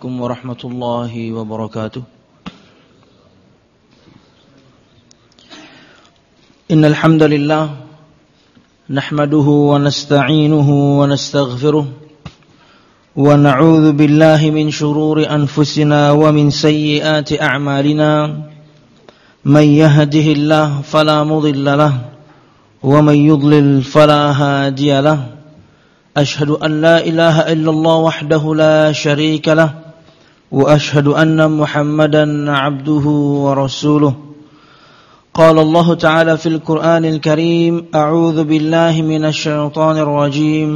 عليكم ورحمة الله وبركاته. إن الحمد لله نحمده ونستعينه ونستغفره ونعوذ بالله من شرور أنفسنا ومن سيئات أعمالنا من يهده الله فلا مضل له ومن يضلل فلا هادي له أشهد أن لا إله إلا الله وحده لا شريك له وأشهد أن محمدا عبده ورسوله. قال الله تعالى في القرآن الكريم أعوذ بالله من الشيطان الرجيم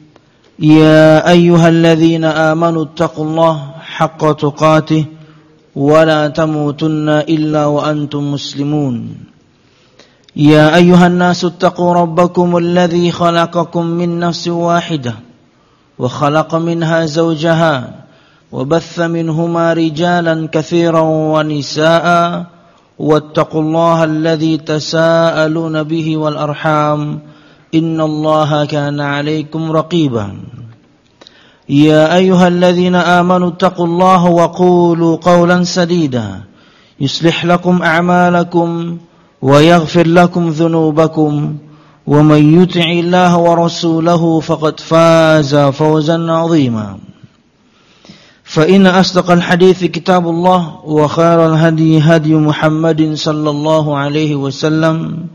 يا أيها الذين آمنوا اتقوا الله حق تقاته ولا تموتن إلا وأنتم مسلمون. يا أيها الناس اتقوا ربكم الذي خلقكم من نفس واحدة وخلق منها زوجها وبث منهما رجالا كثيرا ونساء واتقوا الله الذي تساءلون به والأرحام إن الله كان عليكم رقيبا. يا أيها الذين آمنوا اتقوا الله وقولوا قولا سديدا يصلح لكم أعمالكم ويغفر لكم ذنوبكم ومن يطع الله ورسوله فقد فاز فوزا عظيما. فإن أصدق الحديث كتاب الله وخير الهدي هدي محمد صلى الله عليه وسلم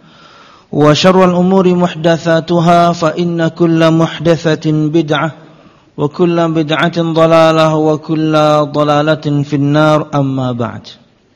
وشر الأمور محدثاتها فإن كل محدثة بدعة وكل بدعة ضلالة وكل ضلالة في النار أما بعد.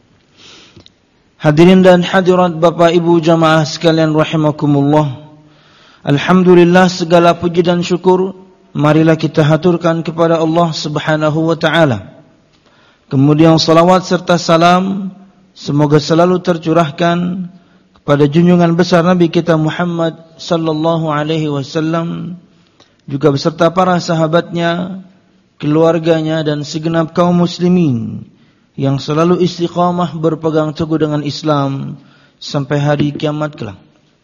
Hadirin dan hadirat Bapak Ibu jamaah sekalian rahimakumullah. Alhamdulillah, segala puji dan syukur marilah kita haturkan kepada Allah Subhanahu wa taala. Kemudian salawat serta salam semoga selalu tercurahkan kepada junjungan besar Nabi kita Muhammad sallallahu alaihi wasallam, juga beserta para sahabatnya, keluarganya dan segenap kaum muslimin yang selalu istiqamah berpegang teguh dengan Islam sampai hari kiamat kelak.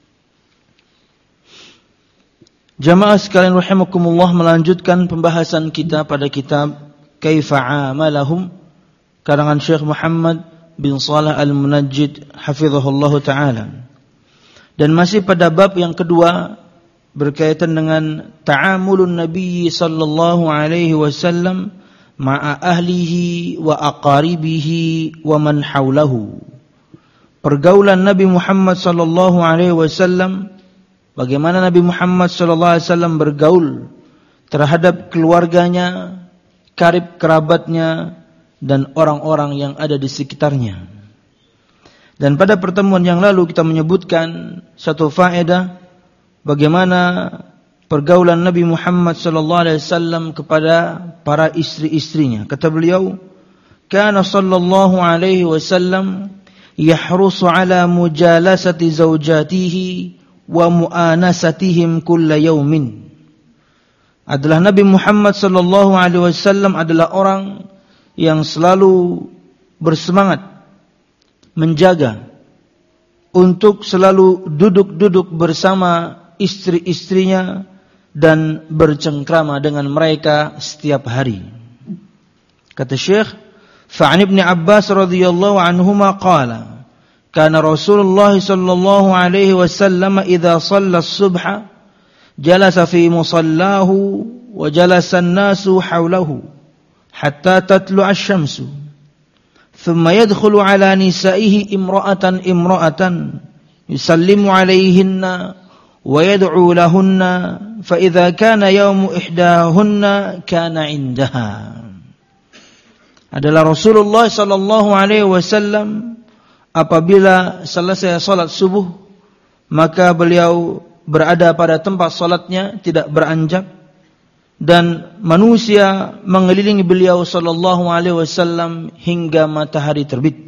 Jamaah sekalian rahimakumullah, melanjutkan pembahasan kita pada kitab Kaifa Amalahum karangan Syekh Muhammad bin Shalih Al-Munajjid hafizahullahu taala. Dan masih pada bab yang kedua berkaitan dengan ta'amulun Nabi sallallahu alaihi wasallam ma'a ahlihi wa aqaribihi wa man haulahu. Pergaulan Nabi Muhammad sallallahu alaihi wasallam, bagaimana Nabi Muhammad sallallahu alaihi wasallam bergaul terhadap keluarganya, karib kerabatnya dan orang-orang yang ada di sekitarnya. Dan pada pertemuan yang lalu kita menyebutkan satu faedah bagaimana pergaulan Nabi Muhammad sallallahu alaihi wasallam kepada para istri-istrinya. Kata beliau, "Kana sallallahu alaihi wasallam yahrusu ala mujalasati zawjatihi wa mu'anasatihim kulla yaumin." Adalah Nabi Muhammad sallallahu alaihi wasallam adalah orang yang selalu bersemangat menjaga untuk selalu duduk-duduk bersama istri-istrinya dan bercengkrama dengan mereka setiap hari. Kata Syekh, "Fa'an Ibn Abbas radhiyallahu anhuma qala, kana Rasulullah sallallahu alaihi wasallam idza shalla as-subha jalasa fi musallahu wa jalasa an-nasu hawlahu hatta tatlu'a asy-syamsu. Thumma yadkhulu ala nisa'ihi imra'atan yusallimu 'alayhinna wa yad'u lahunna fa idza kana yawmu ihdahunna kana 'indaha." Adalah Rasulullah sallallahu alaihi wasallam apabila selesai salat subuh maka beliau berada pada tempat salatnya, tidak beranjak, dan manusia mengelilingi beliau sallallahu alaihi wasallam hingga matahari terbit.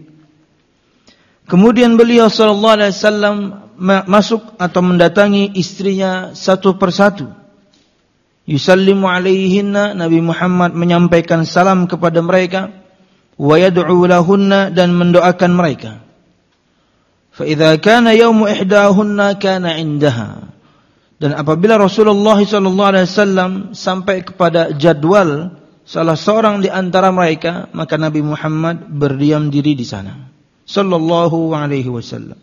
Kemudian beliau sallallahu alaihi wasallam masuk atau mendatangi istrinya satu persatu. Yusallimu alaihinna, Nabi Muhammad menyampaikan salam kepada mereka, wa yad'u lahunna, dan mendoakan mereka. Fa idza kana yaumu ihdahunna kana 'indaha. Dan apabila Rasulullah sallallahu alaihi wasallam sampai kepada jadwal salah seorang di antara mereka, maka Nabi Muhammad berdiam diri di sana. Sallallahu alaihi wasallam.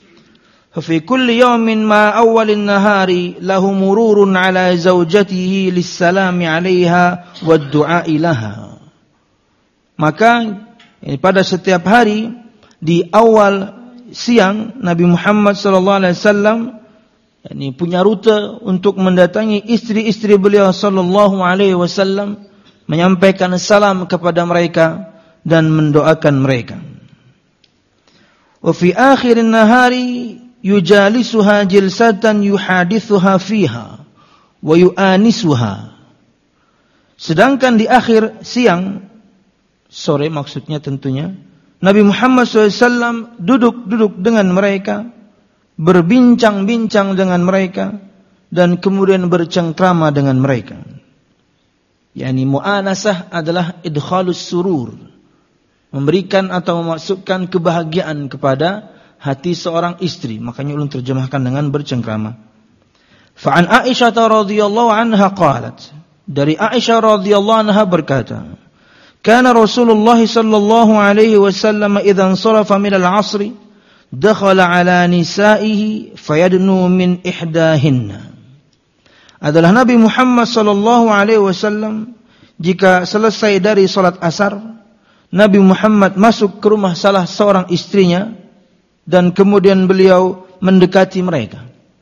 Fi kulli yawmin ma awwalin nahari lahu mururun ala zawjatihi lis-salami 'alaiha wad-du'a'i laha. Maka pada setiap hari di awal siang Nabi Muhammad sallallahu alaihi wasallam punya rute untuk mendatangi istri-istri beliau sallallahu alaihi wasallam, menyampaikan salam kepada mereka dan mendoakan mereka. Wa fi akhirin nahari yujalisuha jilsatan yuhadithuha fiha wa yu'anisuha. Sedangkan di akhir siang, sore maksudnya tentunya, Nabi Muhammad SAW duduk dengan mereka, berbincang-bincang dengan mereka, dan kemudian bercengkrama dengan mereka. Yani mu'anasah adalah idkhalus surur, memberikan atau memasukkan kebahagiaan kepada hati seorang istri. Makanya ulun terjemahkan dengan bercengkrama. Fa'an Aisyah radhiyallahu anha qalat, dari Aisyah radhiyallahu anha berkata, kana Rasulullah sallallahu alaihi wasallam idza ansarafa min al-'asr dakhala ala nisa'ihi fayadnu min ihdahinna. Adalah Nabi Muhammad sallallahu alaihi wasallam jika selesai dari salat asar, Nabi Muhammad masuk ke rumah salah seorang istrinya dan kemudian beliau mendekati mereka.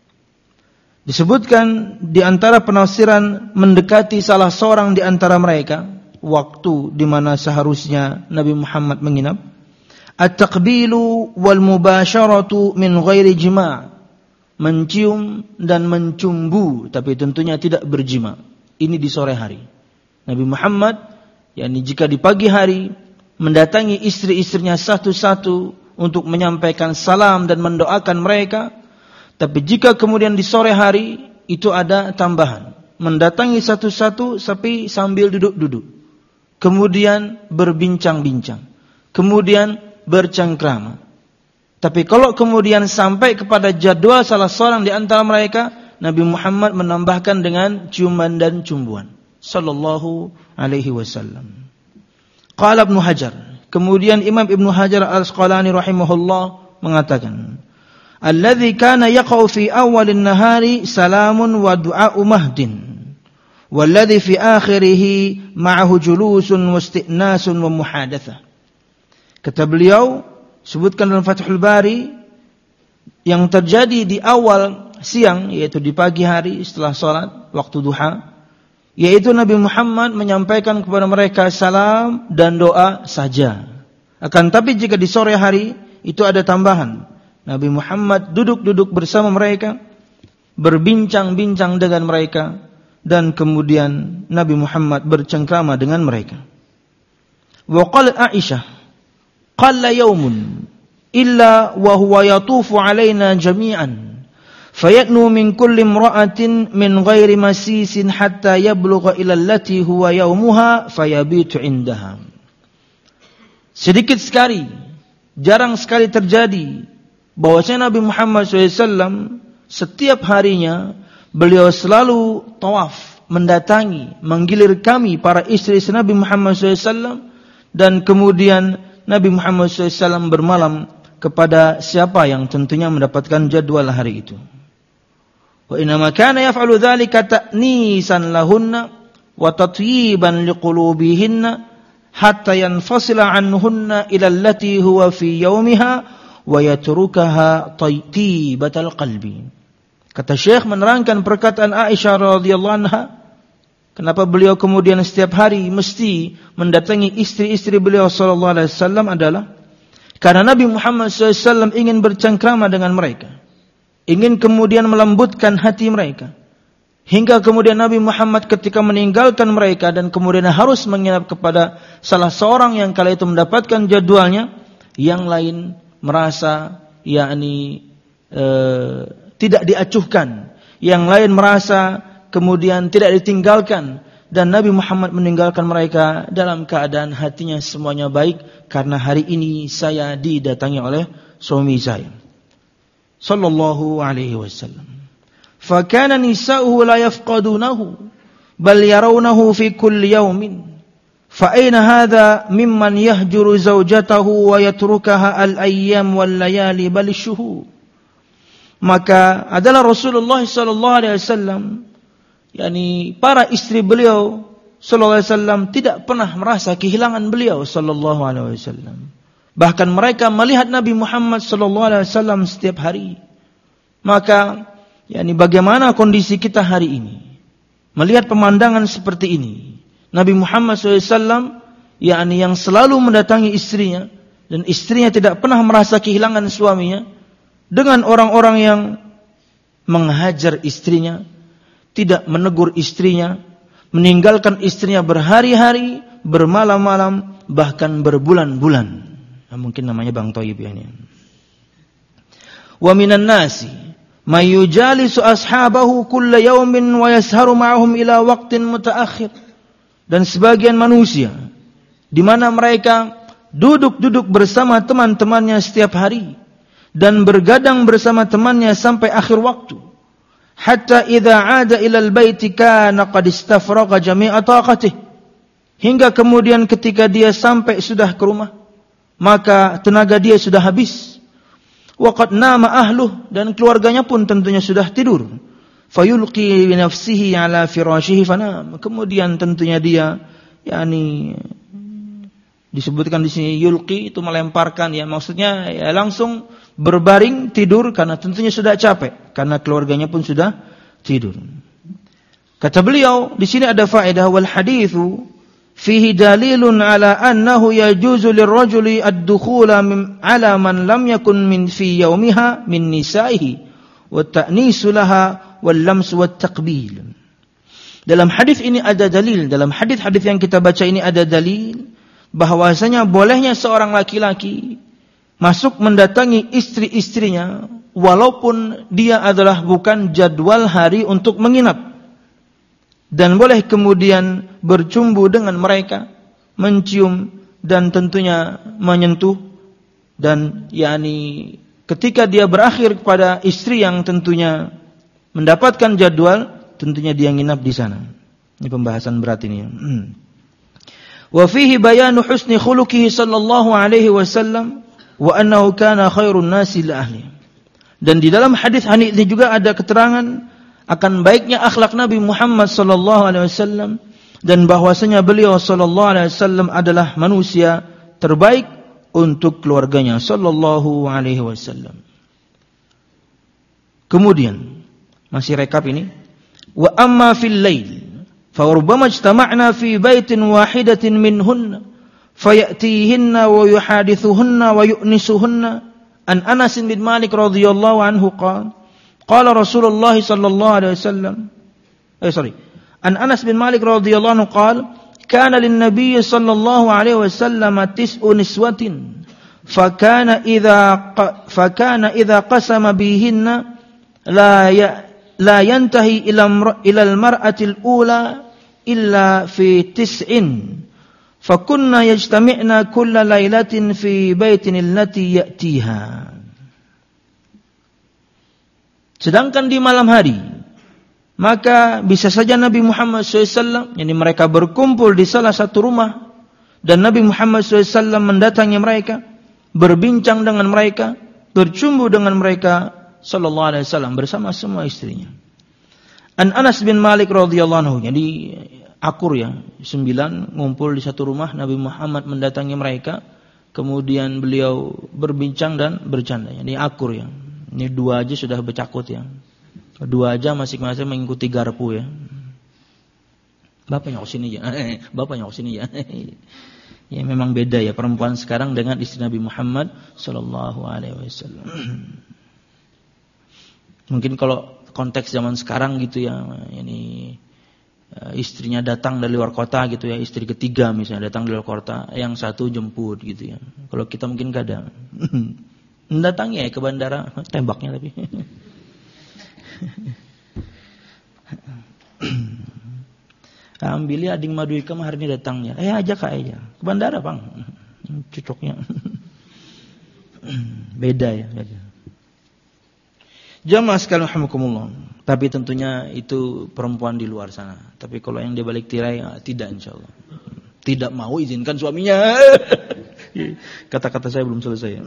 Disebutkan di antara penafsiran mendekati salah seorang di antara mereka, waktu di mana seharusnya Nabi Muhammad menginap. At-taqbilu wal mubasharatu min ghairi jima', mencium dan mencumbu, tapi tentunya tidak berjima. Ini di sore hari. Nabi Muhammad, jika di pagi hari mendatangi istri-istrinya satu-satu untuk menyampaikan salam dan mendoakan mereka, tapi jika kemudian di sore hari itu ada tambahan, mendatangi satu-satu tapi sambil duduk-duduk, kemudian berbincang-bincang, kemudian bercengkrama. Tapi kalau kemudian sampai kepada jadwal salah seorang di antara mereka, Nabi Muhammad menambahkan dengan ciuman dan cumbuan sallallahu alaihi wasallam. Qala Ibnu Hajar, kemudian Imam Ibnu Hajar Al-Asqalani rahimahullah mengatakan, alladzi kana yaqau fi awalin nahari salamun wa du'a'u mahdin, walladzi fi akhirih ma'ahu julusun wa istinasun wa muhadatsah. Kata beliau, sebutkan dalam Fathul Bari, yang terjadi di awal siang, yaitu di pagi hari setelah salat waktu duha, yaitu Nabi Muhammad menyampaikan kepada mereka salam dan doa saja. Akan tapi jika di sore hari itu ada tambahan. Nabi Muhammad duduk-duduk bersama mereka, berbincang-bincang dengan mereka, dan kemudian Nabi Muhammad bercengkrama dengan mereka. Wa qalat Aisyah, qalla yawmun illa wa huwa yatufu alaina jami'an fayadnu min kulli imra'atin min ghairi masisin hatta yablugha ila allati huwa yawmuha fayabitu indaha. Sedikit sekali, jarang sekali terjadi bahwasanya Nabi Muhammad SAW setiap harinya beliau selalu tawaf, mendatangi, menggilir kami para istri-istri Nabi Muhammad SAW, dan kemudian Nabi Muhammad SAW bermalam kepada siapa yang tentunya mendapatkan jadwal hari itu. Wa inma kana yaf'alu dzalika ta'nisan lahunna wa tatyiban liqulubihinna hatta yanfasila anhunna ila allati huwa fi yawmiha wa yatrukaha tayyibatal qalbi. Kata Syekh menerangkan perkataan Aisyah radhiyallahu anha, kenapa beliau kemudian setiap hari mesti mendatangi istri-istri beliau sallallahu alaihi wasallam adalah karena Nabi Muhammad SAW ingin bercengkrama dengan mereka, ingin kemudian melembutkan hati mereka, hingga kemudian Nabi Muhammad ketika meninggalkan mereka dan kemudian harus menginap kepada salah seorang yang kala itu mendapatkan jadwalnya, yang lain merasa tidak diacuhkan, yang lain merasa kemudian tidak ditinggalkan, dan Nabi Muhammad meninggalkan mereka dalam keadaan hatinya semuanya baik, karena hari ini saya didatangi oleh suami saya sallallahu alaihi wasallam. Fa kana nisa'uhu la yafqadunahu bal yarawnahu fi kulli yawmin. Fa aina hadha mimman yahjuru zawjatahu wa yatrukaha al-ayyam wal layali bal syuhur. Maka adalah Rasulullah sallallahu alaihi wasallam, yakni para istri beliau sallallahu alaihi wasallam tidak pernah merasa kehilangan beliau sallallahu alaihi wasallam. Bahkan mereka melihat Nabi Muhammad sallallahu alaihi wasallam setiap hari. Maka yakni bagaimana kondisi kita hari ini? Melihat pemandangan seperti ini. Nabi Muhammad SAW yakni yang selalu mendatangi istrinya dan istrinya tidak pernah merasa kehilangan suaminya, dengan orang-orang yang menghajar istrinya, tidak menegur istrinya, meninggalkan istrinya berhari-hari, bermalam-malam, bahkan berbulan-bulan. Nah, mungkin namanya Bang Thayyib ya ini. Wa minan nasi may yujalisu ashabahu kulla yawmin wa yasharu ma'ahum ila waqtin mutaakhir. Dan sebagian manusia di mana mereka duduk-duduk bersama teman-temannya setiap hari dan bergadang bersama temannya sampai akhir waktu. Hatta idza 'ada ila al-baiti kana qad istafraga jami'a taqatihi. Hingga kemudian ketika dia sampai sudah ke rumah, maka tenaga dia sudah habis. Wa qad nama ahluh, dan keluarganya pun tentunya sudah tidur. Fayulqi nafsihi ala firashihi fanam. Kemudian tentunya dia yakni disebutkan di sini yulqi itu melemparkan, ya maksudnya ya langsung berbaring tidur karena tentunya sudah capek karena keluarganya pun sudah tidur. Kata beliau di sini ada faedah, wal haditsu fihi dalilun ala annahu yajuzu lirrajuli ad-dukhula ala man lam yakun min fi yaumiha min nisaihi wa ta'nisu laha wal lams wat taqbil. Dalam hadis ini ada dalil, dalam hadis-hadis yang kita baca ini ada dalil bahwasanya bolehnya seorang laki-laki masuk mendatangi istri-istrinya walaupun dia adalah bukan jadwal hari untuk menginap, dan boleh kemudian bercumbu dengan mereka, mencium dan tentunya menyentuh, dan yakni ketika dia berakhir kepada istri yang tentunya mendapatkan jadwal, tentunya dia nginap di sana. Ini pembahasan berat ini. Wa fihi bayanu husni khuluqihi sallallahu alaihi wasallam wa annahu kana khairun nasi li ahli. Dan di dalam hadis ini juga ada keterangan akan baiknya akhlak Nabi Muhammad sallallahu alaihi wasallam, dan bahwasanya beliau sallallahu alaihi wasallam adalah manusia terbaik untuk keluarganya sallallahu alaihi wasallam. Kemudian masih rekap ini. Wa amma fil lail fa rubbama ijtama'na fi baitin wahidatin minhunna fayatihinna wa yuhadithuhunna wa yu'nisuhunna. An Anas bin Malik radhiyallahu anhu qala Rasulullah sallallahu alaihi wasallam An Anas bin Malik radhiyallahu anhu qala kana lin nabiy sallallahu alaihi wasallam 9 niswatin fakana idza qasama bihinna la yantahi ila al-mar'atil ula illa fi 9 fakunna yajtami'na kulla lailatin fi baitin allati ya'tiha. Sedangkan di malam hari maka bisa saja Nabi Muhammad SAW, yakni mereka berkumpul di salah satu rumah dan Nabi Muhammad SAW mendatangi mereka, berbincang dengan mereka, bercumbu dengan mereka sallallahu alaihi wasallam bersama semua istrinya. An Anas bin Malik radhiyallahu anhu, jadi akur ya, 9 ngumpul di satu rumah, Nabi Muhammad mendatangi mereka, kemudian beliau berbincang dan bercanda. Jadi akur ya. Ini 2 aja sudah bercakut ya. 2 aja masing-masing mengikuti garpu ya. Bapaknya ke sini ya. Bapaknya ke sini ya. Ya memang beda ya perempuan sekarang dengan istri Nabi Muhammad sallallahu alaihi wasallam. Mungkin kalau konteks zaman sekarang gitu ya, ini istrinya datang dari luar kota gitu ya, istri ketiga misalnya datang dari luar kota, yang satu jemput gitu ya. Kalau kita mungkin gak ada. Mendatangi ya ke bandara, tembaknya tapi. Ambil ya ading madu ikam hari ini datangnya. Ajak aja ke bandara bang, cocoknya. Beda ya. Beda. Jamaah sekalian rahimakumullah. Tapi tentunya itu perempuan di luar sana. Tapi kalau yang di balik tirai tidak insyaallah. Tidak mau izinkan suaminya. Kata-kata saya belum selesai.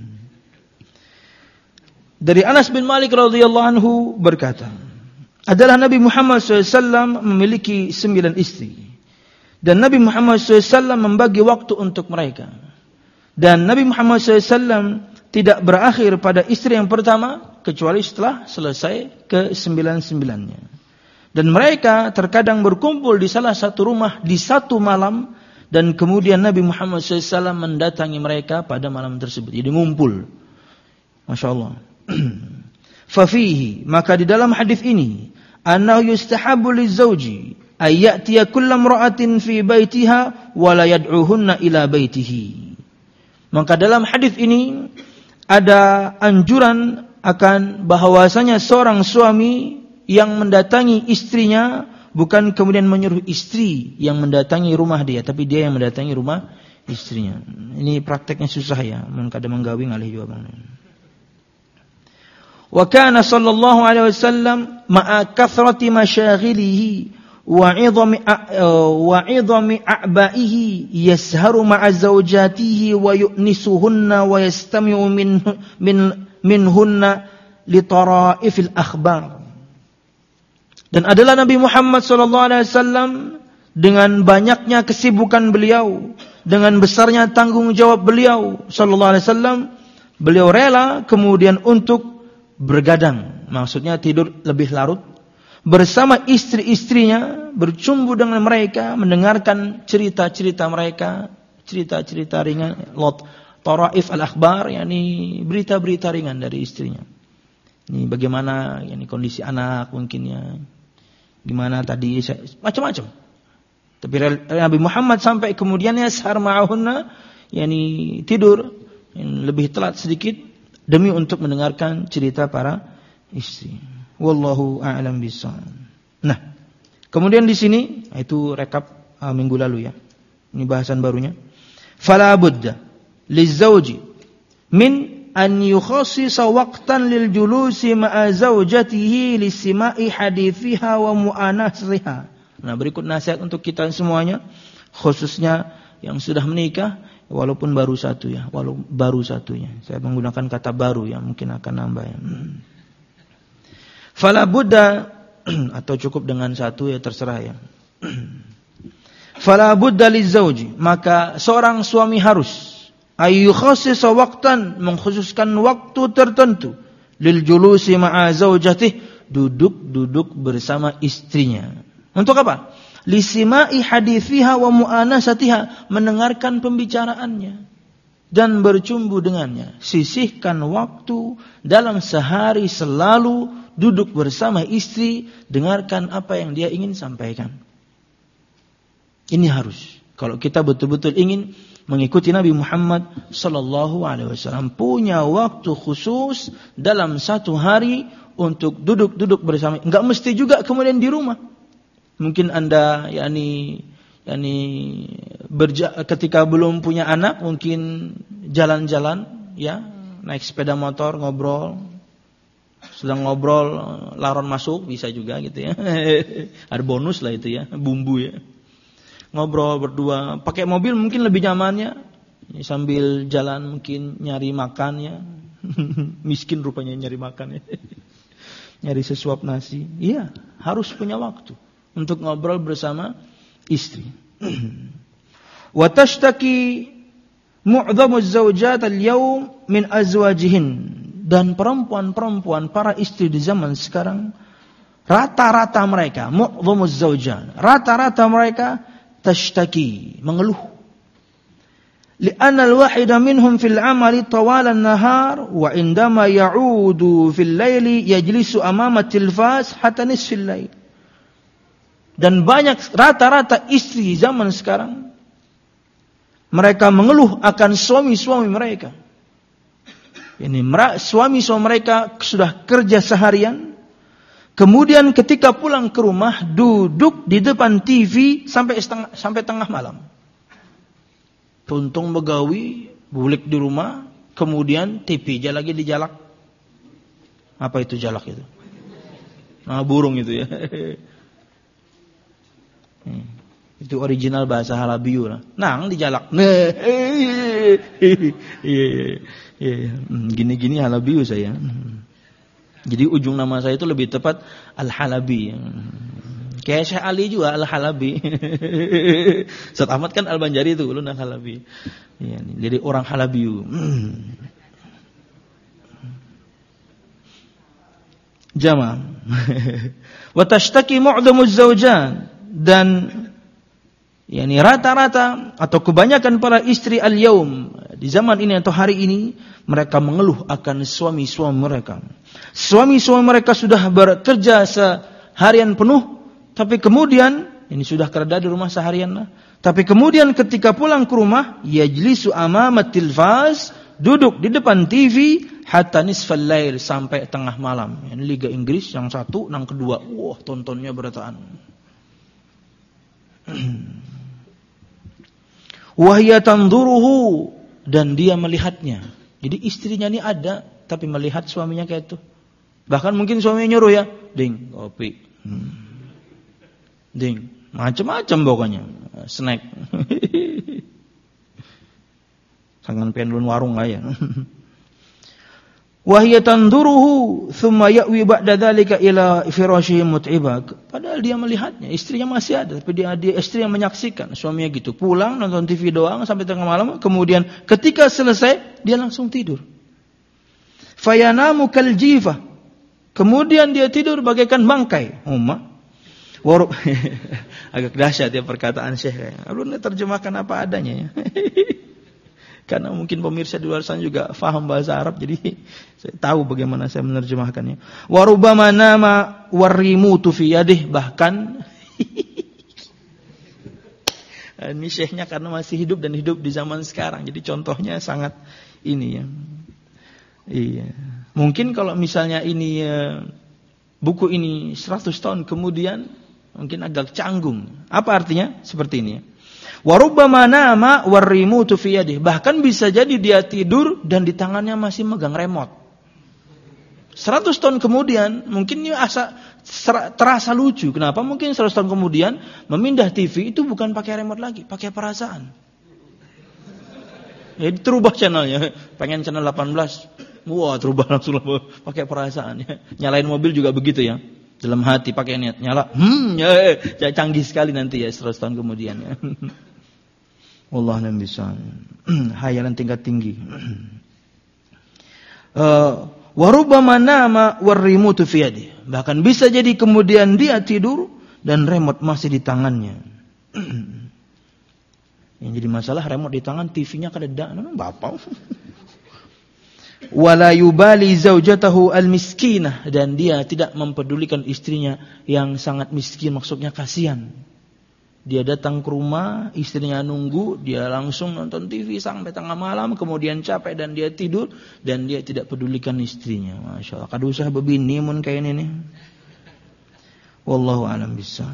Dari Anas bin Malik radhiyallahu anhu berkata, adalah Nabi Muhammad SAW memiliki 9 istri. Dan Nabi Muhammad SAW membagi waktu untuk mereka. Dan Nabi Muhammad SAW tidak berakhir pada istri yang pertama, kecuali setelah selesai ke-9-9-nya. Dan mereka terkadang berkumpul di salah satu rumah di satu malam. Dan kemudian Nabi Muhammad SAW mendatangi mereka pada malam tersebut. Jadi ngumpul. Masya Allah. Fafihi, maka di dalam hadis ini, annahu yustahabu lizawji ayyatiya kulla imra'atin fi baitiha wa la yad'uhunna ila baitihi. Maka dalam hadis ini ada anjuran akan bahwasanya seorang suami yang mendatangi istrinya bukan kemudian menyuruh istri yang mendatangi rumah dia, tapi dia yang mendatangi rumah istrinya. Ini prakteknya susah ya, kadang menggawing alih juga bang. Wa kana sallallahu alaihi wasallam ma'a kathrati masyaghilihi wa 'idhami a'ba'ihi yasharu ma'a zawjatihi wa yu'nisuhunna wa yastami'u minhunna li tara'ifil akhbar. Dan adalah Nabi Muhammad sallallahu alaihi wasallam dengan banyaknya kesibukan beliau, dengan besarnya tanggung jawab beliau sallallahu alaihi wasallam, beliau rela kemudian untuk bergadang, maksudnya tidur lebih larut bersama istri-istrinya, bercumbu dengan mereka, mendengarkan cerita-cerita mereka, cerita-cerita ringan, taraif al-akhbar, yakni berita-berita ringan dari istrinya. Ini bagaimana yakni kondisi anak mungkin ya. Gimana tadi macam-macam. Tapi Nabi Muhammad sampai kemudiannya sahar ma'ahunna, yakni tidur lebih telat sedikit demi untuk mendengarkan cerita para istri. Wallahu a'lam bishawab. Nah, kemudian di sini itu rekap minggu lalu ya. Ini bahasan barunya. Fala budda lizawji min an yukhassisa waqtan lil julusi ma'a zawjatihi lisima'i hadithiha wa mu'anasiha. Nah, berikut nasihat untuk kita semuanya, khususnya yang sudah menikah. Walaupun baru satu ya, baru satunya. Saya menggunakan kata baru yang mungkin akan nambah ya. Fala budda atau cukup dengan satu ya terserah ya. Fala budda lizawji, maka seorang suami harus ayyukhassisa waqtan, mengkhususkan waktu tertentu lil julusi ma'a zawjatih, duduk bersama istrinya. Untuk apa? Lisima'i hadithiha wa mu'anasatiha, mendengarkan pembicaraannya dan bercumbu dengannya. Sisihkan waktu dalam sehari, selalu duduk bersama istri, dengarkan apa yang dia ingin sampaikan. Ini harus. Kalau kita betul-betul ingin mengikuti Nabi Muhammad sallallahu alaihi wasallam, punya waktu khusus dalam satu hari untuk duduk bersama. Enggak mesti juga kemudian di rumah. Mungkin Anda ketika belum punya anak mungkin jalan-jalan ya, naik sepeda motor ngobrol. Sedang ngobrol laron masuk bisa juga gitu ya. Ada bonus lah itu ya, bumbu ya. Ngobrol berdua, pakai mobil mungkin lebih nyamannya. Sambil jalan mungkin nyari makan ya. Miskin rupanya nyari makan ya. Nyari sesuap nasi. Iya, harus punya waktu untuk ngobrol bersama istri. Wa tashtaki mu'dhamu az-zawjat al-yawm min azwajihin, dan perempuan-perempuan para istri di zaman sekarang rata-rata mereka mu'dhamu az-zawjat, rata-rata mereka tashtaki, mengeluh. Li'anna al-wahida minhum fil 'amali tawala an-nahar wa indama ya'udu fil laili yajlisu amama tilfas hatta nisfil lail. Dan banyak rata-rata istri zaman sekarang mereka mengeluh akan suami-suami mereka. Ini suami-suami mereka sudah kerja seharian, kemudian ketika pulang ke rumah duduk di depan TV sampai tengah malam. Tuntung begawi, bulik di rumah, kemudian TV aja lagi dijalak. Apa itu jalak itu? Nah, burung itu ya. Itu original bahasa Halabiyu lah. Nang dijalak. Gini-gini Halabiyu saya. Jadi ujung nama saya itu lebih tepat Al-Halabi. Kayak Syekh Ali juga Al-Halabi. Ustaz Ahmad kan Al-Banjari itu ulun Al-Halabi. Ya, jadi orang Halabiyu. Jama'. Wa tashtaki mu'dhamuz zawjan, dan yakni rata-rata atau kebanyakan para istri al-yaum di zaman ini atau hari ini mereka mengeluh akan suami-suami mereka. Suami-suami mereka sudah bekerja seharian penuh, tapi kemudian ini sudah kerja di rumah seharian lah. Tapi kemudian ketika pulang ke rumah, yajlisu amamat tilfaz, duduk di depan TV hatta nisfal lail, sampai tengah malam. Ini Liga Inggris yang satu, yang kedua, wah tontonnya berataan. Wahya tanduruhu, dan dia melihatnya. Jadi istrinya ini ada, tapi melihat suaminya kayak itu. Bahkan mungkin suaminya nyuruh ya, ding kopi, ding macam-macam pokoknya, snack. Sangan penlun warung lah ya. Wahya tanduruhu thumma ya'wi ba'da dzalika ila firashihi mut'ibah. Padahal dia melihatnya, istrinya masih ada, tapi dia istri yang menyaksikan suaminya gitu. Pulang nonton TV doang sampai tengah malam, kemudian ketika selesai dia langsung tidur. Fayanamu kal jifa. Kemudian dia tidur bagaikan bangkai. Agak dahsyat ya perkataan Syekh. Alun terjemahkan apa adanya ya. Karena mungkin pemirsa di luar sana juga faham bahasa Arab, jadi saya tahu bagaimana saya menerjemahkannya. Wa rubbama nama warimutu fi yadihi, bahkan ini syekhnya karena masih hidup dan hidup di zaman sekarang, jadi contohnya sangat ini ya. Iya. Mungkin kalau misalnya ini buku ini 100 tahun kemudian mungkin agak canggung. Apa artinya? Seperti ini ya. Wa rubbama nama warimutu fi yadihi, bahkan bisa jadi dia tidur dan di tangannya masih megang remote. 100 tahun kemudian mungkin ini terasa lucu. Kenapa? Mungkin 100 tahun kemudian memindah TV itu bukan pakai remote lagi, pakai perasaan. Jadi terubah channelnya, pengen channel 18. Wah, terubah langsung pakai perasaan ya. Nyalain mobil juga begitu ya. Dalam hati pakai niat nyala. Ya, canggih sekali nanti ya 100 tahun kemudian ya. Wallah nam bisa. Hayalan tingkat tinggi. Wa rubbama nama warimutu fi yadihi. Bahkan bisa jadi kemudian dia tidur dan remote masih di tangannya. Yang jadi masalah remote di tangan, TV-nya kadeda, bapak. Wala yubali zaujatahu al-miskinah, dan dia tidak mempedulikan istrinya yang sangat miskin, maksudnya kasihan. Dia datang ke rumah, istrinya nunggu, dia langsung nonton TV sampai tengah malam, kemudian capek dan dia tidur, dan dia tidak pedulikan istrinya. Masya Allah, kada usah bebini mun kayak ini nih. Wallahu a'lam bissawab.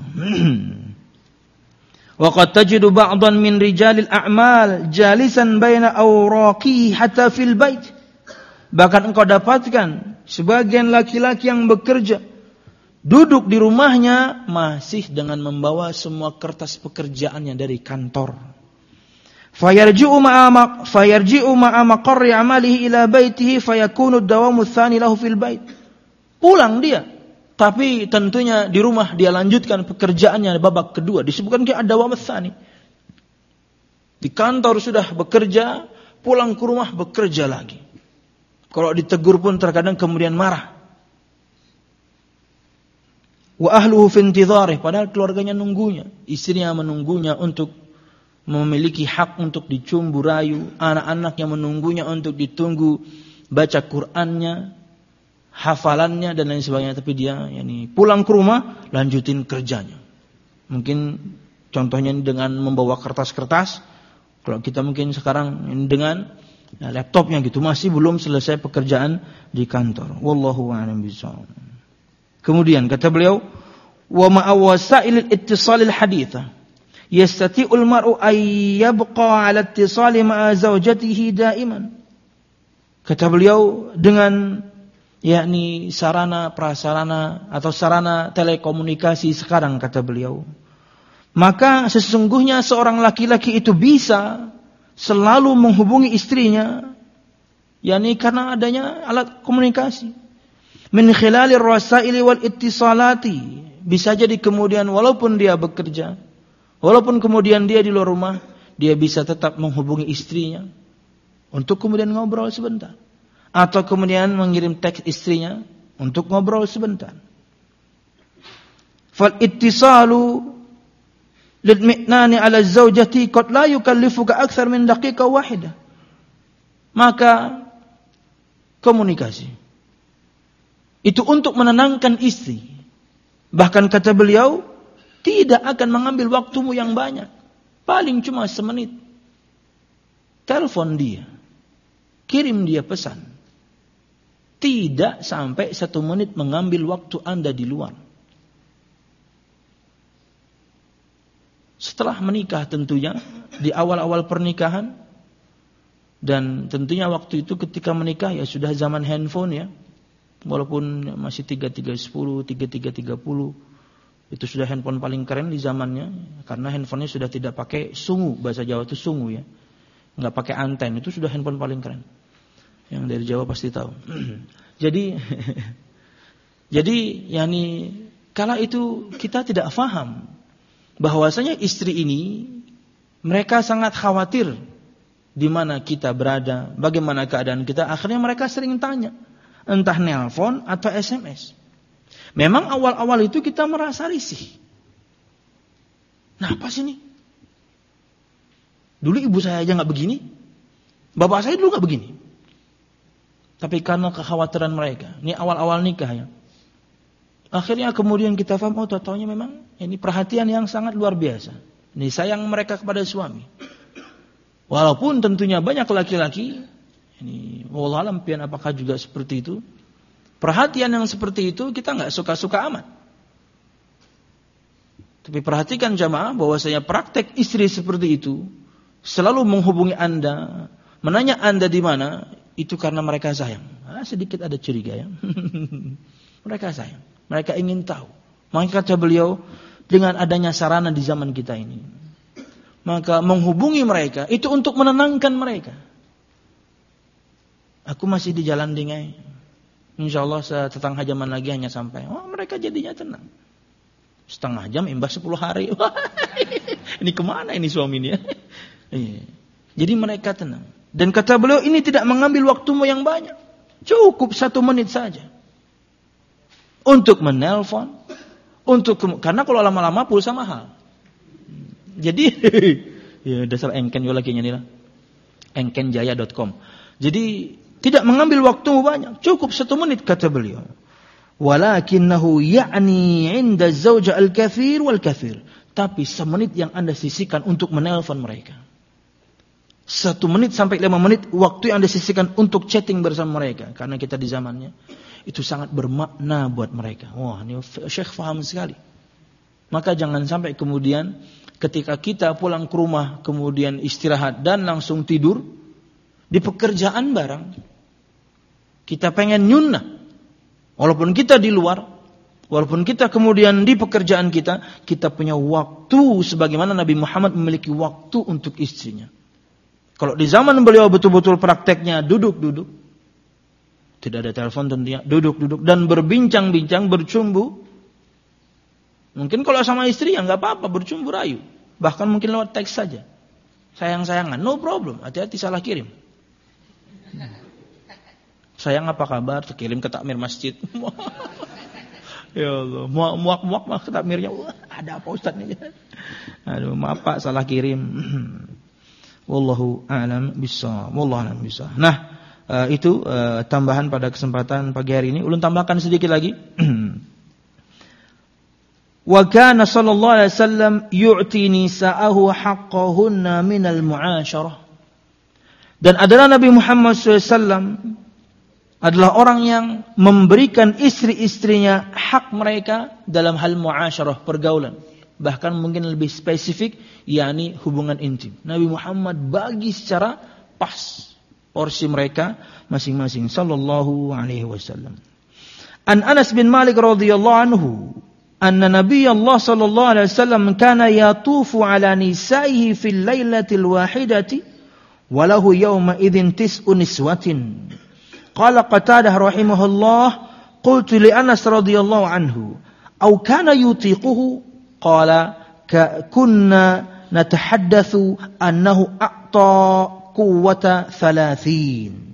Wa qad tajidu ba'dan min rijalil a'mal jalisan baina awraqi hatta fil bait. Bahkan engkau dapatkan sebagian laki-laki yang bekerja duduk di rumahnya masih dengan membawa semua kertas pekerjaannya dari kantor. Fayarji'u ma'a maqarri 'amalihi ila baitihi fayakunu ad-dawamu ats-tsani lahu fil bait. Pulang dia, tapi tentunya di rumah dia lanjutkan pekerjaannya babak kedua. Disebutkan dia ad-dawam ats-tsani. Di kantor sudah bekerja, pulang ke rumah bekerja lagi. Kalau ditegur pun terkadang kemudian marah. Wa ahluhu fi intidharih, padahal keluarganya nunggunya, istrinya menunggunya untuk memiliki hak untuk dicumbu rayu, anak-anaknya menunggunya untuk ditunggu baca Qur'annya, hafalannya dan lain sebagainya, tapi dia pulang ke rumah lanjutin kerjanya. Mungkin contohnya dengan membawa kertas-kertas, kalau kita mungkin sekarang dengan laptopnya gitu, masih belum selesai pekerjaan di kantor. Wallahu a'lam bishawab. Kemudian kata beliau, wa ma'a wasailil ittisalil haditha yastati'ul mar'u ay yabqa 'ala ittisali ma'a zawjatihi da'iman. Kata beliau, dengan sarana prasarana atau sarana telekomunikasi sekarang, kata beliau, maka sesungguhnya seorang laki-laki itu bisa selalu menghubungi istrinya, yakni karena adanya alat komunikasi. Min khilalir rasaili wal ittisalati, bisa jadi kemudian walaupun dia bekerja, walaupun kemudian dia di luar rumah, dia bisa tetap menghubungi istrinya untuk kemudian ngobrol sebentar, atau kemudian mengirim teks istrinya untuk ngobrol sebentar. Fal ittisalu lil mi'nani 'ala az-zawjati qad la yukallifuka akthar min daqiqah wahidah. Maka komunikasi itu untuk menenangkan istri. Bahkan kata beliau, tidak akan mengambil waktumu yang banyak. Paling cuma semenit. Telepon dia. Kirim dia pesan. Tidak sampai 1 menit mengambil waktu Anda di luar. Setelah menikah tentunya, di awal-awal pernikahan, dan tentunya waktu itu ketika menikah ya sudah zaman handphone ya. Walaupun masih 3310, 3330, itu sudah handphone paling keren di zamannya, karena handphonenya sudah tidak pakai sungu, bahasa Jawa itu sungu ya, nggak pakai anten, itu sudah handphone paling keren. Yang dari Jawa pasti tahu. jadi yakni kala itu kita tidak faham bahwasanya istri ini mereka sangat khawatir di mana kita berada, bagaimana keadaan kita. Akhirnya mereka sering tanya, entah nelpon atau SMS. Memang awal-awal itu kita merasa risih. Nah, apa sih ini? Dulu ibu saya aja nggak begini, bapak saya dulu nggak begini. Tapi karena kekhawatiran mereka, ini awal-awal nikah ya. Akhirnya kemudian kita paham, oh taunya memang ini perhatian yang sangat luar biasa. Ini sayang mereka kepada suami. Walaupun tentunya banyak laki-laki, ini wallah alam pian apakah juga seperti itu. Perhatian yang seperti itu kita nggak suka-suka amat. Tapi perhatikan jamaah bahwasanya praktek istri seperti itu selalu menghubungi Anda, menanya Anda di mana, itu karena mereka sayang. Sedikit ada curiga ya. Mereka sayang, mereka ingin tahu. Maka kata beliau, dengan adanya sarana di zaman kita ini, maka menghubungi mereka itu untuk menenangkan mereka. Aku masih di Jalan Dingai. Insyaallah setengah jaman lagi hanya sampai. Oh, mereka jadinya tenang. Setengah jam imbas 10 hari. Ini kemana ini suami ini ya? Jadi mereka tenang. Dan kata beliau, ini tidak mengambil waktumu yang banyak. Cukup 1 menit saja. Untuk menelpon. Karena kalau lama-lama pulsa mahal. Jadi, ya dasar engken juga lagi nih lah. engkenjaya.com. Jadi, tidak mengambil waktumu banyak. Cukup 1 menit kata beliau. Walakinnahu ya'ni 'inda zawja al-kathir wal-kathir. Tapi semenit yang Anda sisihkan untuk menelpon mereka. 1 menit sampai 5 menit waktu yang Anda sisihkan untuk chatting bersama mereka. Karena kita di zamannya itu sangat bermakna buat mereka. Wah, ini Syekh faham sekali. Maka jangan sampai kemudian ketika kita pulang ke rumah kemudian istirahat dan langsung tidur di pekerjaan barang. Kita pengen nyunnah. Walaupun kita di luar, walaupun kita kemudian di pekerjaan kita punya waktu sebagaimana Nabi Muhammad memiliki waktu untuk istrinya. Kalau di zaman beliau betul-betul prakteknya duduk-duduk, tidak ada telepon tentunya, duduk-duduk dan berbincang-bincang, bercumbu. Mungkin kalau sama istri ya nggak apa-apa, bercumbu rayu. Bahkan mungkin lewat teks saja. Sayang-sayangan, no problem, hati-hati salah kirim. Sayang apa kabar? Terkirim ke takmir masjid. Ya Allah, muak-muak mah ke takmirnya. Ada apa Ustaz nih? Aduh, maaf Pak, salah kirim. Wallahu a'lam bishawab. Wallahu a'lam bishawab. Nah, itu tambahan pada kesempatan pagi hari ini. Ulun tambahkan sedikit lagi. Wa kana sallallahu alaihi wasallam yu'ti nisa'ahu haqqahunna minal mu'asyarah. Dan adalah Nabi Muhammad SAW adalah orang yang memberikan istri-istrinya hak mereka dalam hal muasyarah, pergaulan. Bahkan mungkin lebih spesifik, yakni hubungan intim. Nabi Muhammad bagi secara pas porsi mereka masing-masing. Sallallahu alaihi wasallam. An Anas bin Malik radhiyallahu anhu, anna Nabi Allah sallallahu alaihi wasallam kana yatufu ala nisaihi fil lailatil wahidati wa lahu yawma idzin tis'u niswatin. Qala Qatadah rahimahullah, qultu li Anas radhiyallahu anhu, aw kana yutiquhu? Qala kunna natahaddatsu annahu a'ta quwwata 30.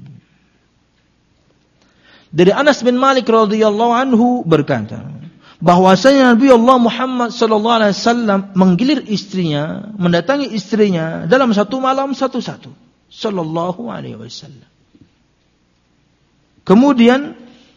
Dari Anas bin Malik radhiyallahu anhu berkata, bahwasanya Nabi Allah Muhammad sallallahu alaihi wasallam menggilir istrinya, mendatangi istrinya dalam satu malam satu-satu, sallallahu alaihi wasallam. Kemudian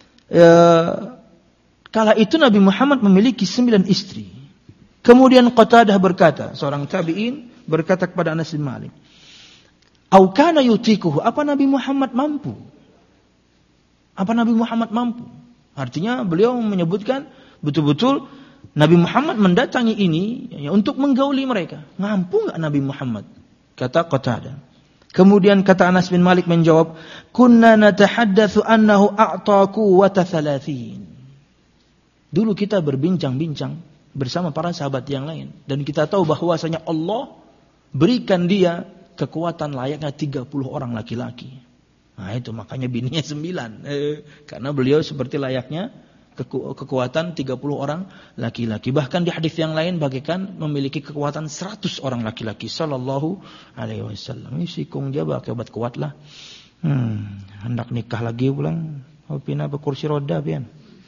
kala itu Nabi Muhammad memiliki 9 istri. Kemudian Qatadah berkata, seorang tabi'in berkata kepada Anas bin Malik, "Au kana yutikuhu?" Apa Nabi Muhammad mampu? Apa Nabi Muhammad mampu? Artinya beliau menyebutkan betul-betul Nabi Muhammad mendatangi ini ya, untuk menggauli mereka. Mampu enggak Nabi Muhammad? Kata Qatadah. Kemudian kata Anas bin Malik menjawab, "Kunna natahaddatsu annahu a'ta quwwata 30." Dulu kita berbincang-bincang bersama para sahabat yang lain dan kita tahu bahwasanya Allah berikan dia kekuatan layaknya 30 orang laki-laki. Nah itu makanya bininya 9. Karena beliau seperti layaknya kekuatan 30 orang laki-laki. Bahkan di hadis yang lain bagaikan memiliki kekuatan 100 orang laki-laki. Sallallahu alaihi wasallam. Ini si kong jaba kebat kuat lah. Hendak nikah lagi pulang. Oh pina berkursi roda pian.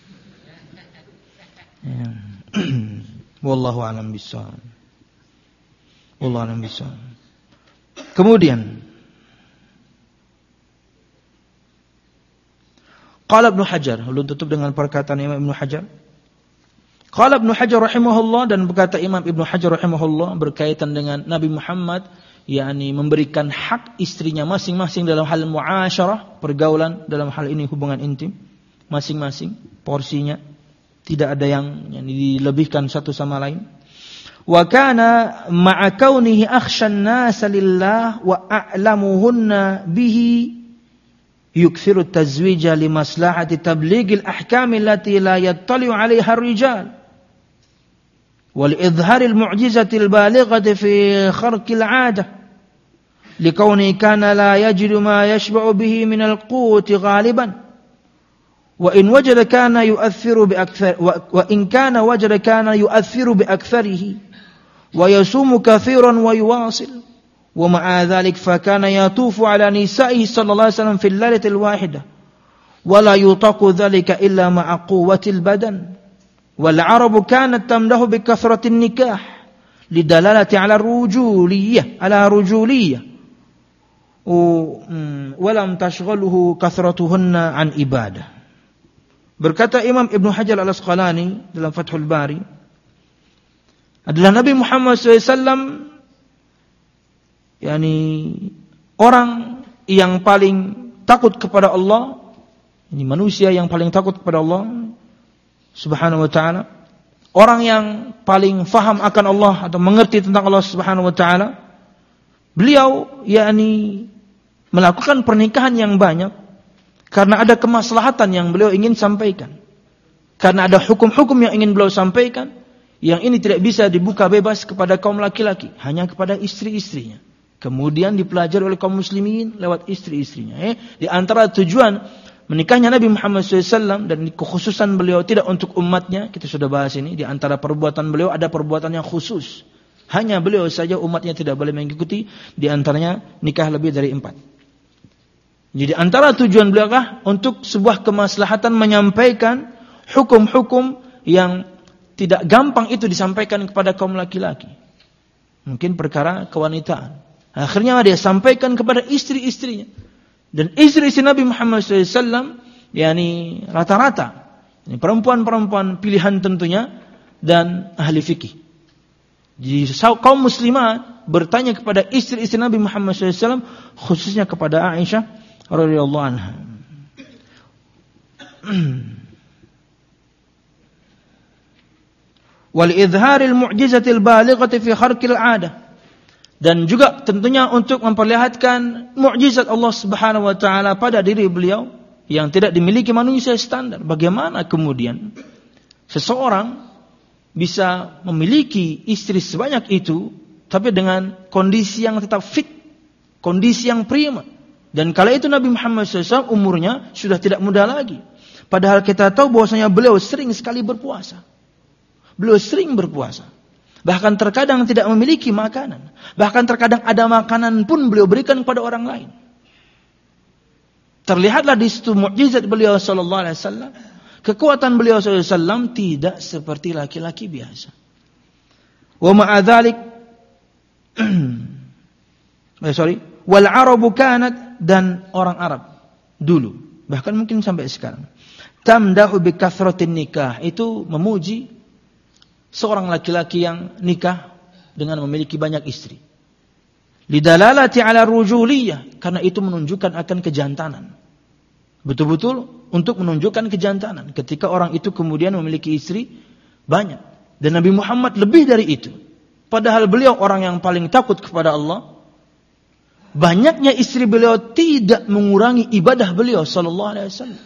Wallahu a'lam bishawab. Wallahu a'lam bishawab. Kemudian Qala Ibnu Hajar, belum tutup dengan perkataan Imam Ibnu Hajar. Qala Ibnu Hajar rahimahullah, dan berkata Imam Ibnu Hajar rahimahullah berkaitan dengan Nabi Muhammad, yakni memberikan hak istrinya masing-masing dalam hal muasyarah, pergaulan dalam hal ini hubungan intim, masing-masing porsinya, tidak ada yang dilebihkan satu sama lain. Wa kana ma'a kaunihi akhshan nas lillah wa a'lamuhunna bihi يكثر التزويج لمصلحة تبليغ الأحكام التي لا يطلع عليها الرجال ولإظهار المعجزة البالغة في خرق العادة لكونه كان لا يجد ما يشبع به من القوت غالبا وإن وجد كان يؤثر بأكثره ويصوم كثيرا ويواصل ومع ذلك فكان يطوف على نسائه صلى الله عليه وسلم في الليلة الواحدة ولا يطاق ذلك إلا مع قوة البدن والعرب كانت تمده بكثرة النكاح لدلالة على رجولية ولم تشغله كثرتهن عن إبادة. Berkata Imam Ibnu Hajar al-Asqalani dalam Fathul Bari, adalah Nabi Muhammad SAW yakni orang yang paling takut kepada Allah, ini manusia yang paling takut kepada Allah Subhanahu wa taala, orang yang paling faham akan Allah atau mengerti tentang Allah Subhanahu wa taala. Beliau yakni melakukan pernikahan yang banyak karena ada kemaslahatan yang beliau ingin sampaikan. Karena ada hukum-hukum yang ingin beliau sampaikan, yang ini tidak bisa dibuka bebas kepada kaum laki-laki, hanya kepada istri-istrinya. Kemudian dipelajari oleh kaum muslimin lewat istri-istrinya. Di antara tujuan menikahnya Nabi Muhammad SAW dan kekhususan beliau tidak untuk umatnya, kita sudah bahas ini. Di antara perbuatan beliau ada perbuatan yang khusus, hanya beliau saja, umatnya tidak boleh mengikuti. Di antaranya nikah lebih dari 4. Jadi antara tujuan beliau untuk sebuah kemaslahatan menyampaikan hukum-hukum yang tidak gampang itu disampaikan kepada kaum laki-laki. Mungkin perkara kewanitaan. Akhirnya dia sampaikan kepada istri-istrinya. Dan istri-istri Nabi Muhammad SAW, yakni rata-rata ini perempuan-perempuan pilihan tentunya dan ahli fikih. Jadi kaum muslimat bertanya kepada istri-istri Nabi Muhammad SAW, khususnya kepada Aisyah radhiyallahu anha. Wal idharil mu'jizatil balighati fi kharqil 'adah. Dan juga tentunya untuk memperlihatkan mukjizat Allah Subhanahu wa taala pada diri beliau yang tidak dimiliki manusia standar. Bagaimana kemudian seseorang bisa memiliki istri sebanyak itu, tapi dengan kondisi yang tetap fit, kondisi yang prima. Dan kala itu Nabi Muhammad SAW umurnya sudah tidak muda lagi. Padahal kita tahu bahwasanya beliau sering sekali berpuasa. Beliau sering berpuasa. Bahkan terkadang tidak memiliki makanan. Bahkan terkadang ada makanan pun beliau berikan kepada orang lain. Terlihatlah di situ mukjizat beliau sallallahu alaihi wasallam. Kekuatan beliau sallallahu alaihi wasallam tidak seperti laki-laki biasa. Wa ma'a dzalik wal arabu kanat, dan orang Arab dulu, bahkan mungkin sampai sekarang, tamdahu bi kathratin nikah, itu memuji seorang laki-laki yang nikah dengan memiliki banyak istri. Lidalalati ala rujuliyah, karena itu menunjukkan akan kejantanan. Betul-betul untuk menunjukkan kejantanan ketika orang itu kemudian memiliki istri banyak. Dan Nabi Muhammad lebih dari itu. Padahal beliau orang yang paling takut kepada Allah. Banyaknya istri beliau tidak mengurangi ibadah beliau sallallahu alaihi wasallam.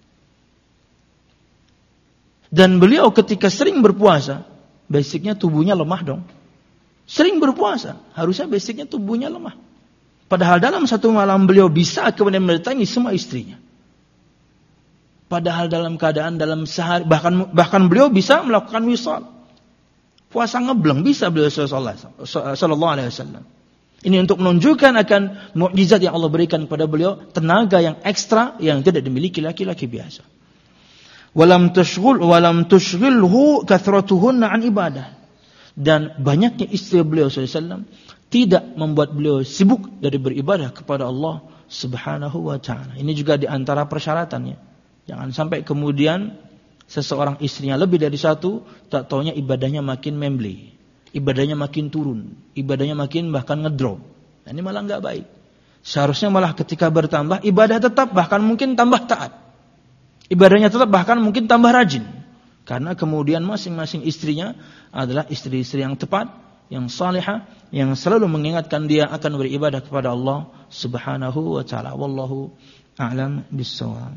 Dan beliau ketika sering berpuasa, basicnya tubuhnya lemah dong. Sering berpuasa, harusnya basicnya tubuhnya lemah. Padahal dalam satu malam beliau bisa kemudian mendatangi semua istrinya. Padahal dalam keadaan dalam sehari, bahkan beliau bisa melakukan wisal. Puasa ngebleng bisa beliau sallallahu alaihi wasallam. Ini untuk menunjukkan akan mukjizat yang Allah berikan kepada beliau, tenaga yang ekstra yang tidak dimiliki laki-laki biasa. Walam tushghilhu kathratuhunna an ibadah. Dan banyaknya istri beliau sallallahu alaihi wasallam tidak membuat beliau sibuk dari beribadah kepada Allah Subhanahu wa taala. Ini juga di antara persyaratannya. Jangan sampai kemudian seseorang istrinya lebih dari satu, tak taunya ibadahnya makin membeli. Ibadahnya makin turun, ibadahnya makin bahkan ngedrop. Nah, ini malah enggak baik. Seharusnya malah ketika bertambah, ibadah tetap bahkan mungkin tambah taat. Ibadahnya tetap bahkan mungkin tambah rajin. Karena kemudian masing-masing istrinya adalah istri-istri yang tepat, yang salihah, yang selalu mengingatkan dia akan beribadah kepada Allah Subhanahu wa taala. Wallahu a'lam bissawab.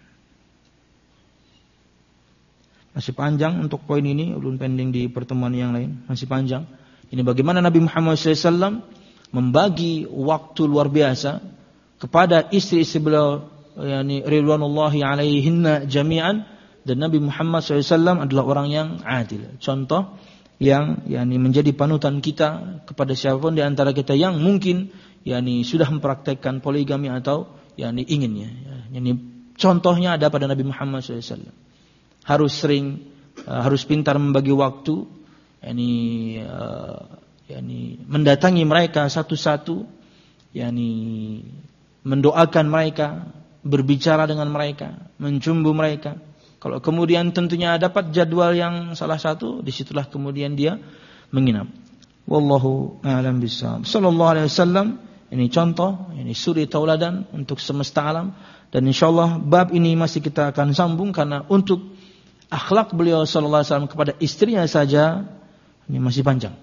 Masih panjang untuk poin ini, ulun pending di pertemuan yang lain, masih panjang. Ini bagaimana Nabi Muhammad SAW membagi waktu luar biasa kepada istri-istri beliau, yakni ridwanullahi alaihinna jami'an, dan Nabi Muhammad SAW adalah orang yang adil. Contoh yang yakni menjadi panutan kita kepada siapapun di antara kita yang mungkin yakni sudah mempraktekkan poligami atau yakni inginnya. Yakni contohnya ada pada Nabi Muhammad SAW. Harus pintar membagi waktu, yakni mendatangi mereka satu-satu, yakni mendoakan mereka, berbicara dengan mereka, mencumbu mereka. Kalau kemudian tentunya dapat jadwal yang salah satu, disitulah kemudian dia menginap. Wallahu a'lam bishawab. Sallallahu alaihi wasallam, ini contoh, ini suri tauladan untuk semesta alam, dan insyaallah bab ini masih kita akan sambung karena untuk akhlak beliau sallallahu alaihi wasallam kepada istrinya saja ini masih panjang.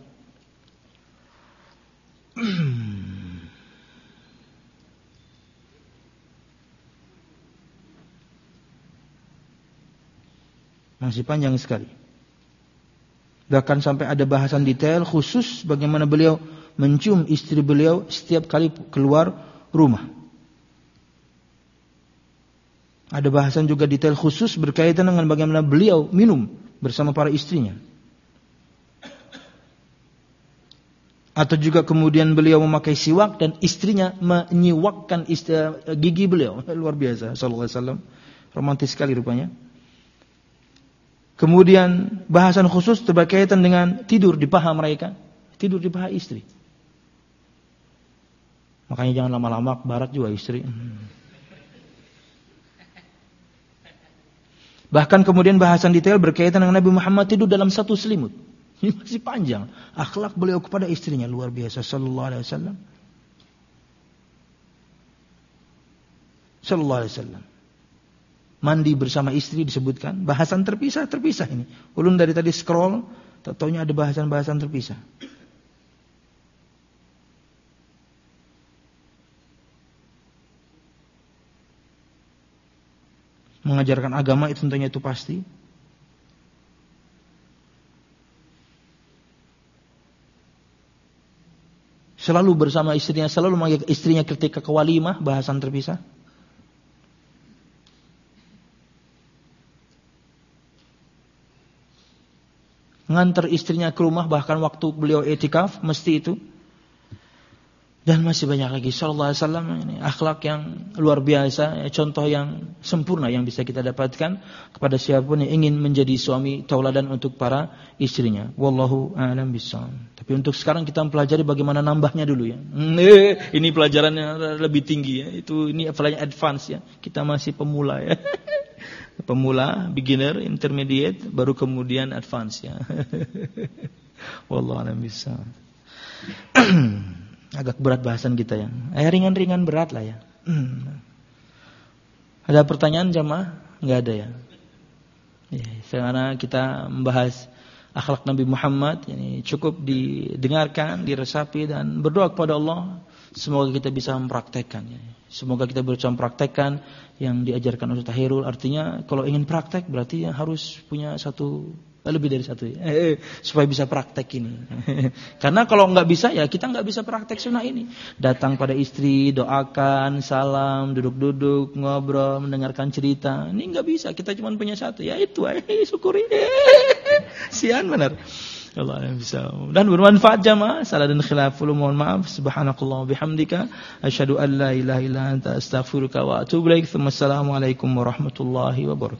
Masih panjang sekali. Bahkan sampai ada bahasan detail khusus bagaimana beliau mencium istri beliau setiap kali keluar rumah. Ada bahasan juga detail khusus berkaitan dengan bagaimana beliau minum bersama para istrinya. Atau juga kemudian beliau memakai siwak dan istrinya menyiwakkan gigi beliau. Luar biasa sallallahu alaihi wasallam. Romantis sekali rupanya. Kemudian bahasan khusus berkaitan dengan tidur di paha mereka. Tidur di paha istri. Makanya jangan lama-lama barat juga istri. Bahkan kemudian bahasan detail berkaitan dengan Nabi Muhammad tidur dalam satu selimut. Ini masih panjang. Akhlak beliau kepada istrinya luar biasa sallallahu alaihi wasallam. Sallallahu alaihi wasallam. Mandi bersama istri disebutkan. Bahasan terpisah ini. Ulun dari tadi scroll, tak taunya ada bahasan-bahasan terpisah. Mengajarkan agama itu tentunya itu pasti. Selalu bersama istrinya, selalu memanggil istrinya ketika ke walimah, bahasan terpisah. Ngantar istrinya ke rumah bahkan waktu beliau i'tikaf, mesti itu. Dan masih banyak lagi. Sallallahu alaihi wasallam ini akhlak yang luar biasa, contoh yang sempurna yang bisa kita dapatkan kepada siapapun yang ingin menjadi suami tauladan untuk para istrinya. Wallahu a'lam bishawab. Tapi untuk sekarang kita mempelajari bagaimana nambahnya dulu ya. Ini pelajarannya lebih tinggi ya. Ini pelajaran advance ya. Kita masih pemula ya. Pemula, beginner, intermediate, baru kemudian advance ya. Wallahu a'lam bishawab. Agak berat bahasan kita ya. Ringan-ringan berat lah ya. Ada pertanyaan jamaah? Enggak ada ya. Karena kita membahas akhlak Nabi Muhammad, ini cukup didengarkan, diresapi dan berdoa kepada Allah semoga kita bisa mempraktekkan ya. Semoga kita bisa mempraktekkan yang diajarkan Ustaz Tahirul. Artinya kalau ingin praktek berarti harus punya lebih dari satu ya. Supaya bisa praktek ini. Karena kalau nggak bisa ya kita nggak bisa praktek sunnah ini. Datang pada istri, doakan, salam, duduk-duduk, ngobrol, mendengarkan cerita. Ini nggak bisa. Kita cuma punya satu. Ya itu, syukuri. Sian benar. Allah yang bisa. Dan bermanfaat jamaah. Salah dan khilaful mohon maaf. Subhanakallah bihamdika. Asyhadu an la ilaha illa anta astaghfiruka wa atubu ilaik. Wassalamualaikum warahmatullahi wabarakatuh.